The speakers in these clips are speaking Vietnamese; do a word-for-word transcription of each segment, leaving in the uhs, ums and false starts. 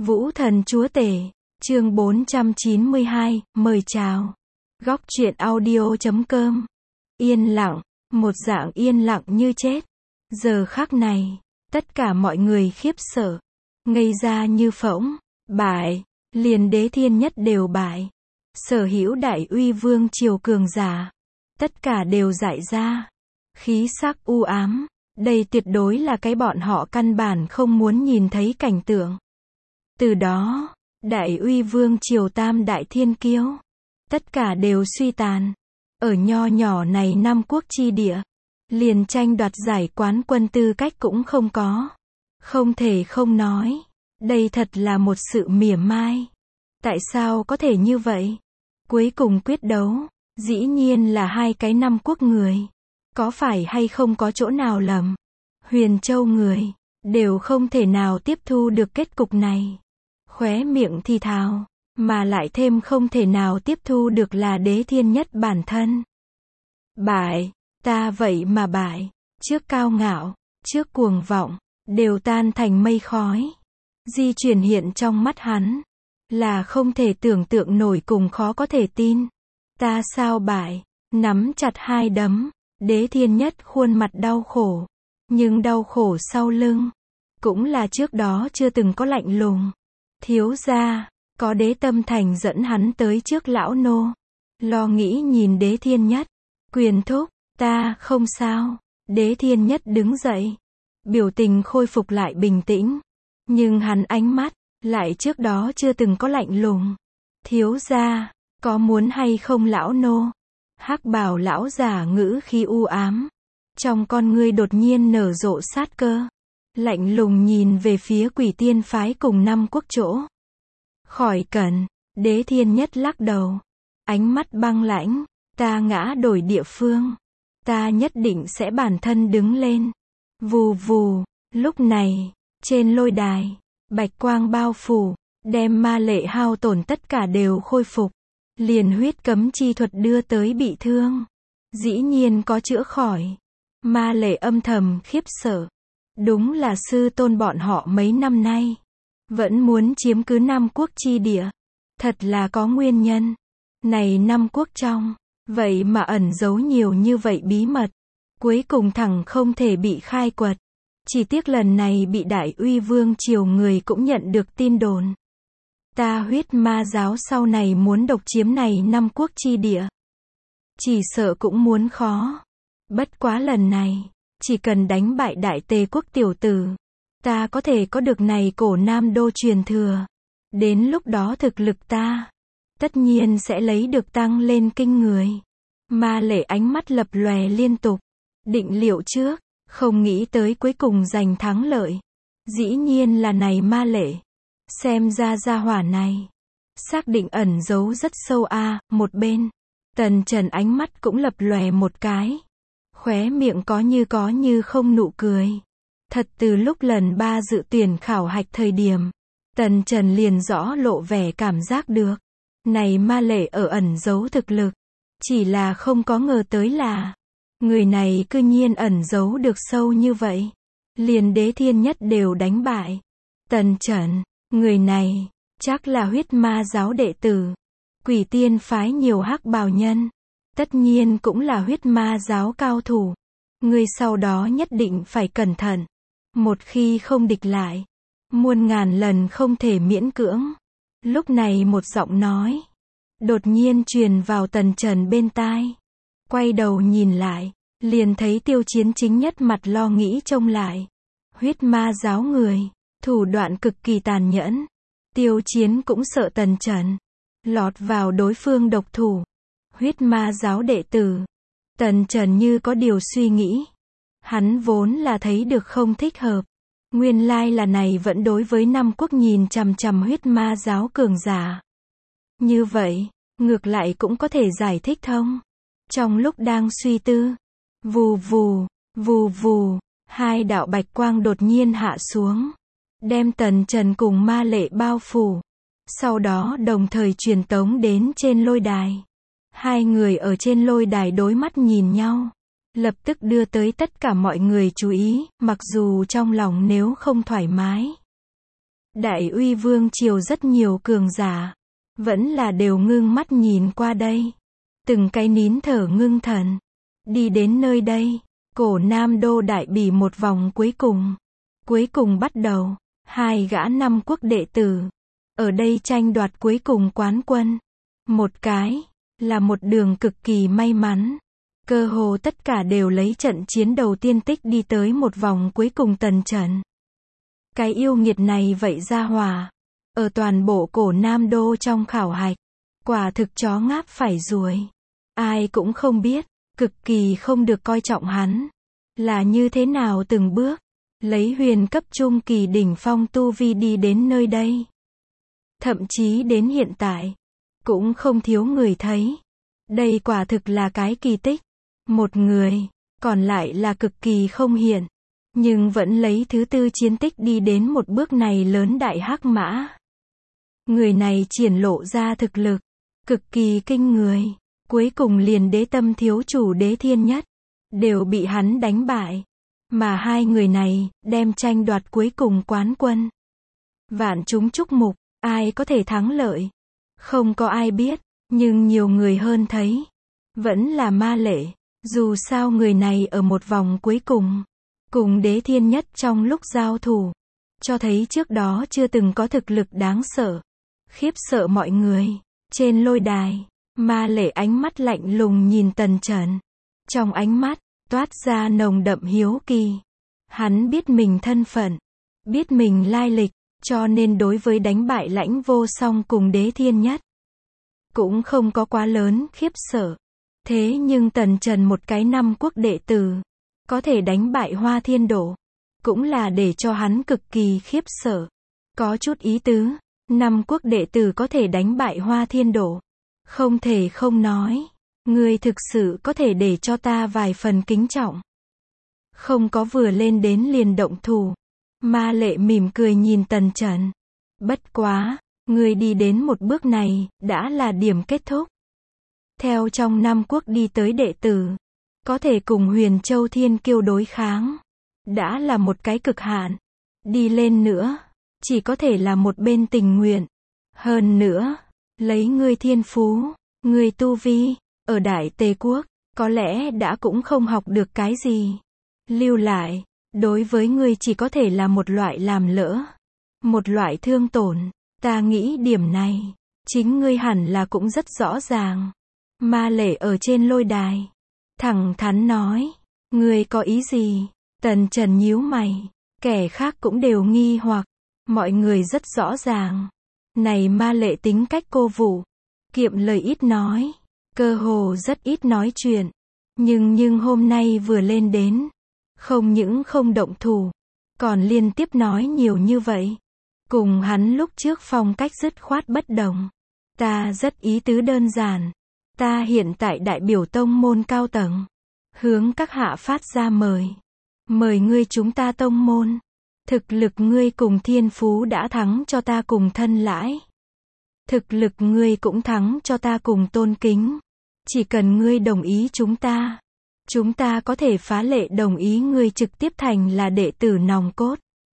Vũ Thần Chúa Tể, chương bốn trăm chín mươi hai, mời chào. Góc truyện audio chấm com. Yên lặng, một dạng yên lặng như chết. Giờ khắc này, tất cả mọi người khiếp sợ, ngây ra như phỗng, bại, liền đế thiên nhất đều bại. Sở hữu đại uy vương triều cường giả, tất cả đều dại ra, khí sắc u ám, đây tuyệt đối là cái bọn họ căn bản không muốn nhìn thấy cảnh tượng. Từ đó, đại uy vương triều tam đại thiên kiêu, tất cả đều suy tàn. Ở nho nhỏ này năm quốc chi địa, liền tranh đoạt giải quán quân tư cách cũng không có. Không thể không nói, đây thật là một sự mỉa mai. Tại sao có thể như vậy? Cuối cùng quyết đấu, dĩ nhiên là hai cái năm quốc người. Có phải hay không có chỗ nào lầm? Huyền Châu người, đều không thể nào tiếp thu được kết cục này. Khóe miệng thì thào, mà lại thêm không thể nào tiếp thu được là đế thiên nhất bản thân. Bại, ta vậy mà bại, trước cao ngạo, trước cuồng vọng, đều tan thành mây khói. Di chuyển hiện trong mắt hắn, là không thể tưởng tượng nổi cùng khó có thể tin. Ta sao bại, nắm chặt hai đấm, đế thiên nhất khuôn mặt đau khổ. Nhưng đau khổ sau lưng, cũng là trước đó chưa từng có lạnh lùng. Thiếu gia, có đế tâm thành dẫn hắn tới trước lão nô. Lo nghĩ nhìn đế thiên nhất, quyền thúc, ta không sao. Đế thiên nhất đứng dậy, biểu tình khôi phục lại bình tĩnh. Nhưng hắn ánh mắt, lại trước đó chưa từng có lạnh lùng. Thiếu gia, có muốn hay không lão nô? Hắc bào lão giả ngữ khí u ám. Trong con ngươi đột nhiên nở rộ sát cơ. Lạnh lùng nhìn về phía Quỷ Tiên phái cùng năm quốc chỗ. Khỏi cần, đế thiên nhất lắc đầu. Ánh mắt băng lãnh, ta ngã đổi địa phương. Ta nhất định sẽ bản thân đứng lên. Vù vù, lúc này, trên lôi đài, bạch quang bao phủ, đem ma lệ hao tổn tất cả đều khôi phục. Liền huyết cấm chi thuật đưa tới bị thương. Dĩ nhiên có chữa khỏi. Ma lệ âm thầm khiếp sợ. Đúng là sư tôn bọn họ mấy năm nay vẫn muốn chiếm cứ năm quốc chi địa. Thật là có nguyên nhân. Này năm quốc trong, vậy mà ẩn giấu nhiều như vậy bí mật. Cuối cùng thẳng không thể bị khai quật. Chỉ tiếc lần này bị đại uy vương triều người cũng nhận được tin đồn. Ta huyết ma giáo sau này muốn độc chiếm này năm quốc chi địa. Chỉ sợ cũng muốn khó. Bất quá lần này, chỉ cần đánh bại đại tề quốc tiểu tử, ta có thể có được này cổ nam đô truyền thừa. Đến lúc đó thực lực ta, tất nhiên sẽ lấy được tăng lên kinh người. Ma lệ ánh mắt lập lòe liên tục. Định liệu trước, không nghĩ tới cuối cùng giành thắng lợi. Dĩ nhiên là này ma lệ. Xem ra gia hỏa này, xác định ẩn giấu rất sâu a. À, một bên, Tần Trần ánh mắt cũng lập lòe một cái. Khóe miệng có như có như không nụ cười. Thật từ lúc lần ba dự tuyển khảo hạch thời điểm, Tần Trần liền rõ lộ vẻ cảm giác được. Này ma lệ ở ẩn giấu thực lực. Chỉ là không có ngờ tới là, người này cư nhiên ẩn giấu được sâu như vậy. Liền đế thiên nhất đều đánh bại. Tần Trần, người này, chắc là huyết ma giáo đệ tử. Quỷ Tiên phái nhiều hắc bào nhân. Tất nhiên cũng là huyết ma giáo cao thủ. Người sau đó nhất định phải cẩn thận. Một khi không địch lại, muôn ngàn lần không thể miễn cưỡng. Lúc này một giọng nói, đột nhiên truyền vào Tần Trần bên tai. Quay đầu nhìn lại, liền thấy Tiêu Chiến chính nhất mặt lo nghĩ trông lại. Huyết ma giáo người, thủ đoạn cực kỳ tàn nhẫn. Tiêu Chiến cũng sợ Tần Trần lọt vào đối phương độc thủ. Huyết ma giáo đệ tử. Tần Trần như có điều suy nghĩ. Hắn vốn là thấy được không thích hợp. Nguyên lai là này vẫn đối với năm quốc nhìn chằm chằm huyết ma giáo cường giả. Như vậy, ngược lại cũng có thể giải thích thông. Trong lúc đang suy tư, vù vù, vù vù, hai đạo bạch quang đột nhiên hạ xuống. Đem Tần Trần cùng ma lệ bao phủ. Sau đó đồng thời truyền tống đến trên lôi đài. Hai người ở trên lôi đài đối mắt nhìn nhau. Lập tức đưa tới tất cả mọi người chú ý, mặc dù trong lòng nếu không thoải mái. Đại Uy Vương triều rất nhiều cường giả, vẫn là đều ngưng mắt nhìn qua đây. Từng cái nín thở ngưng thần, đi đến nơi đây, cổ Nam Đô đại bỉ một vòng cuối cùng. Cuối cùng bắt đầu, hai gã năm quốc đệ tử, ở đây tranh đoạt cuối cùng quán quân. Một cái, là một đường cực kỳ may mắn. Cơ hồ tất cả đều lấy trận chiến đầu tiên tích đi tới một vòng cuối cùng Tần Trần. Cái yêu nghiệt này vậy ra hỏa, ở toàn bộ cổ Nam Đô trong khảo hạch, quả thực chó ngáp phải ruồi. Ai cũng không biết, cực kỳ không được coi trọng hắn, là như thế nào từng bước, lấy huyền cấp trung kỳ đỉnh phong tu vi đi đến nơi đây. Thậm chí đến hiện tại, cũng không thiếu người thấy. Đây quả thực là cái kỳ tích. Một người, còn lại là cực kỳ không hiện, nhưng vẫn lấy thứ tư chiến tích đi đến một bước này lớn đại hắc mã. Người này triển lộ ra thực lực, cực kỳ kinh người. Cuối cùng liền đế tâm thiếu chủ Đế Thiên Nhất, đều bị hắn đánh bại. Mà hai người này, đem tranh đoạt cuối cùng quán quân. Vạn chúng chúc mục, ai có thể thắng lợi? Không có ai biết, nhưng nhiều người hơn thấy. Vẫn là Ma Lệ. Dù sao người này ở một vòng cuối cùng, cùng Đế Thiên Nhất trong lúc giao thủ, cho thấy trước đó chưa từng có thực lực đáng sợ, khiếp sợ mọi người. Trên lôi đài, Ma Lệ ánh mắt lạnh lùng nhìn Tần Trần. Trong ánh mắt, toát ra nồng đậm hiếu kỳ. Hắn biết mình thân phận, biết mình lai lịch, cho nên đối với đánh bại Lãnh Vô Song cùng Đế Thiên Nhất, cũng không có quá lớn khiếp sợ. Thế nhưng Tần Trần một cái năm quốc đệ tử, có thể đánh bại Hoa Thiên Đổ, cũng là để cho hắn cực kỳ khiếp sợ. Có chút ý tứ, năm quốc đệ tử có thể đánh bại Hoa Thiên Đổ. Không thể không nói, ngươi thực sự có thể để cho ta vài phần kính trọng. Không có vừa lên đến liền động thủ. Ma Lệ mỉm cười nhìn Tần Trần. Bất quá, ngươi đi đến một bước này, đã là điểm kết thúc. Theo trong năm quốc đi tới đệ tử, có thể cùng Huyền Châu Thiên Kiêu đối kháng, đã là một cái cực hạn. Đi lên nữa, chỉ có thể là một bên tình nguyện. Hơn nữa, lấy ngươi thiên phú, ngươi tu vi, ở Đại Tề Quốc, có lẽ đã cũng không học được cái gì. Lưu lại, đối với ngươi chỉ có thể là một loại làm lỡ, một loại thương tổn. Ta nghĩ điểm này, chính ngươi hẳn là cũng rất rõ ràng. Ma Lệ ở trên lôi đài, thẳng thắn nói, ngươi có ý gì? Tần Trần nhíu mày, kẻ khác cũng đều nghi hoặc, mọi người rất rõ ràng. Này Ma Lệ tính cách cô vụ, kiệm lời ít nói, cơ hồ rất ít nói chuyện. Nhưng nhưng hôm nay vừa lên đến, không những không động thủ, còn liên tiếp nói nhiều như vậy. Cùng hắn lúc trước phong cách dứt khoát bất đồng. Ta rất ý tứ đơn giản. Ta hiện tại đại biểu tông môn cao tầng, hướng các hạ phát ra mời. Mời ngươi chúng ta tông môn. Thực lực ngươi cùng thiên phú đã thắng cho ta cùng thân lãi. Thực lực ngươi cũng thắng cho ta cùng tôn kính. Chỉ cần ngươi đồng ý chúng ta, chúng ta có thể phá lệ đồng ý ngươi trực tiếp thành là đệ tử nòng cốt.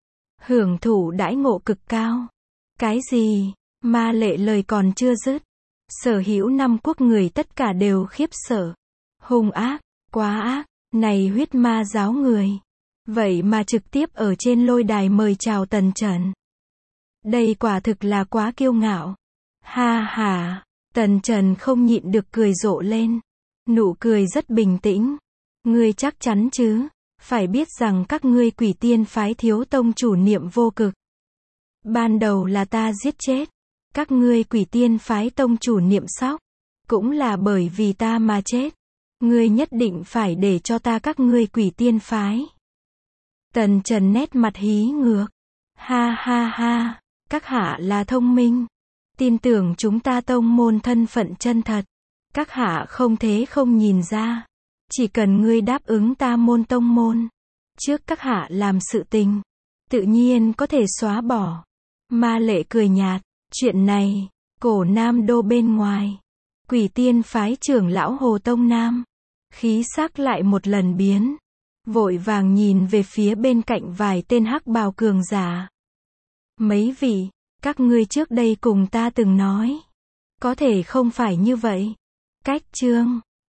Hưởng thụ đãi ngộ cực cao. Cái gì? Ma Lệ lời còn chưa dứt, sở hữu năm quốc người tất cả đều khiếp sợ. Hung ác, quá ác, này huyết ma giáo người. Vậy mà trực tiếp ở trên lôi đài mời chào Tần Trần. Đây quả thực là quá kiêu ngạo. Ha ha, Tần Trần không nhịn được cười rộ lên. Nụ cười rất bình tĩnh. Ngươi chắc chắn chứ? Phải biết rằng các ngươi Quỷ Tiên phái thiếu tông chủ Niệm Vô Cực, ban đầu là ta giết chết. Các ngươi Quỷ Tiên phái tông chủ Niệm Sóc, cũng là bởi vì ta mà chết. Ngươi nhất định phải để cho ta các ngươi Quỷ Tiên phái. Tần Trần nét mặt hí ngược. Ha ha ha, các hạ là thông minh. Tin tưởng chúng ta tông môn thân phận chân thật. Các hạ không thế không nhìn ra. Chỉ cần ngươi đáp ứng ta môn tông môn, trước các hạ làm sự tình, tự nhiên có thể xóa bỏ. Ma Lệ cười nhạt. Chuyện này, cổ Nam Đô bên ngoài, Quỷ Tiên phái trưởng lão Hồ Tông Nam, khí sắc lại một lần biến, vội vàng nhìn về phía bên cạnh vài tên hắc bào cường giả. Mấy vị, các ngươi trước đây cùng ta từng nói. Có thể không phải như vậy. Cách chương